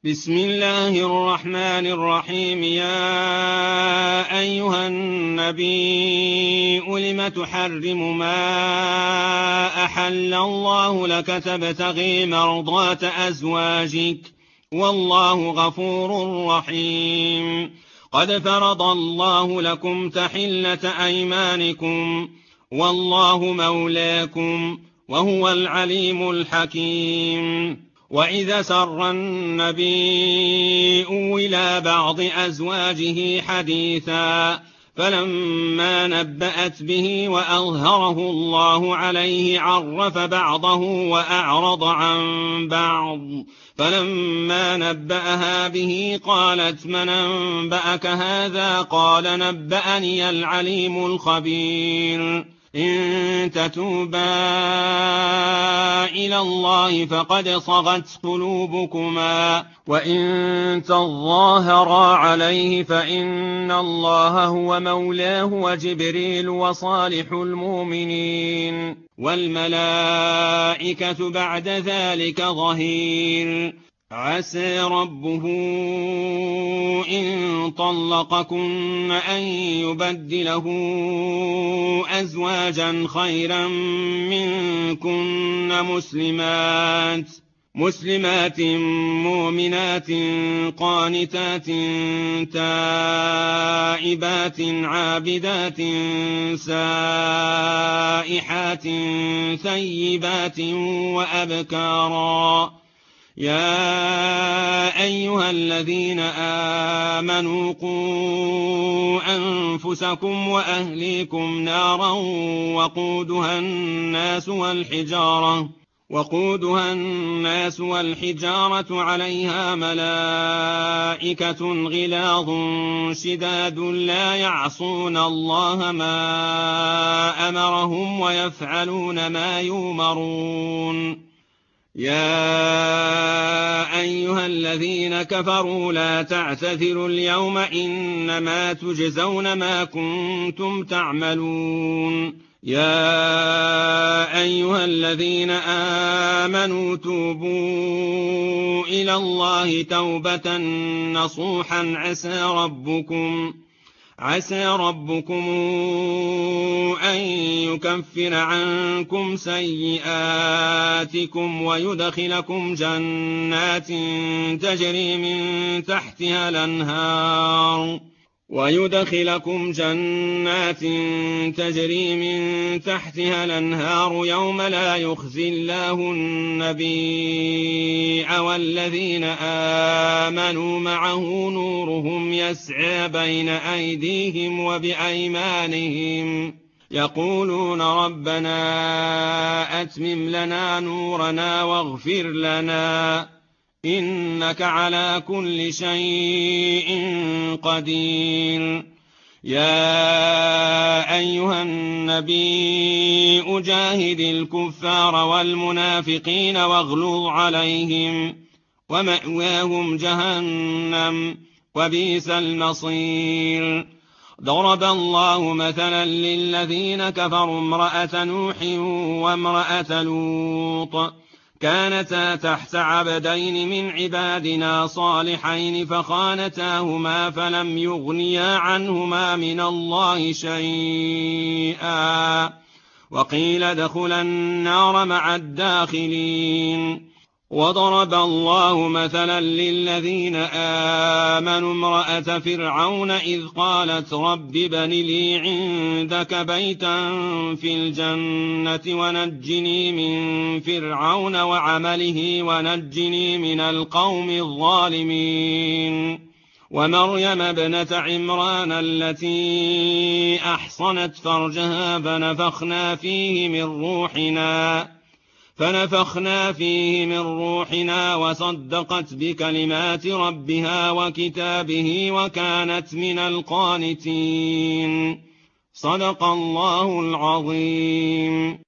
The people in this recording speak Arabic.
بسم الله الرحمن الرحيم. يا أيها النبي لم تحرم ما أحل الله لك تبتغي مرضات أزواجك والله غفور رحيم. قد فرض الله لكم تحلة أيمانكم والله مولاكم وهو العليم الحكيم. وإذا سر النبي إلى بعض أزواجه حديثا فلما نبأت به وأظهره الله عليه عرف بعضه وأعرض عن بعض، فلما نبأها به قالت من أنبأك هذا؟ قال نبأني العليم الخبير. إن تتوبا إلى الله فقد صغت قلوبكما وإن تظاهرا عليه فإن الله هو مولاه وجبريل وصالح المؤمنين والملائكة بعد ذلك ظهير. عسى ربه إن طلقكن أن يبدله أزواجا خيرا منكن مسلمات مؤمنات قانتات تائبات عابدات سائحات ثيبات وأبكارا. يا أيها الذين آمنوا قوا أنفسكم وأهليكم نارا وقودها الناس والحجارة عليها ملائكة غلاظ شداد لا يعصون الله ما أمرهم ويفعلون ما يؤمرون. يا أيها الذين كفروا لا تعتذروا اليوم إنما تجزون ما كنتم تعملون. يا أيها الذين آمنوا توبوا إلى الله توبة نصوحا عسى ربكم أن يكفر عنكم سيئاتكم ويدخلكم جنات تجري من تحتها الأنهار يوم لا يخزي الله النبي والذين آمنوا معه نورهم يسعى بين أيديهم وبأيمانهم يقولون ربنا أتمم لنا نورنا واغفر لنا إنك على كل شيء قدير. يا أيها النبي أجاهد الكفار والمنافقين واغلظ عليهم ومأواهم جهنم وبئس المصير. ضرب الله مثلا للذين كفروا امرأة نوح وامرأة لوط كانتا تحت عبدين من عبادنا صالحين فخانتاهما فلم يغنيا عنهما من الله شيئا وقيل ادخلا النار مع الداخلين. وضرب الله مثلا للذين آمنوا امرأة فرعون إذ قالت رب ابن لي عندك بيتا في الجنة ونجني من فرعون وعمله ونجني من القوم الظالمين. ومريم ابنة عمران التي أحصنت فرجها فنفخنا فيه من روحنا وصدقت بكلمات ربها وكتابه وكانت من القانتين. صدق الله العظيم.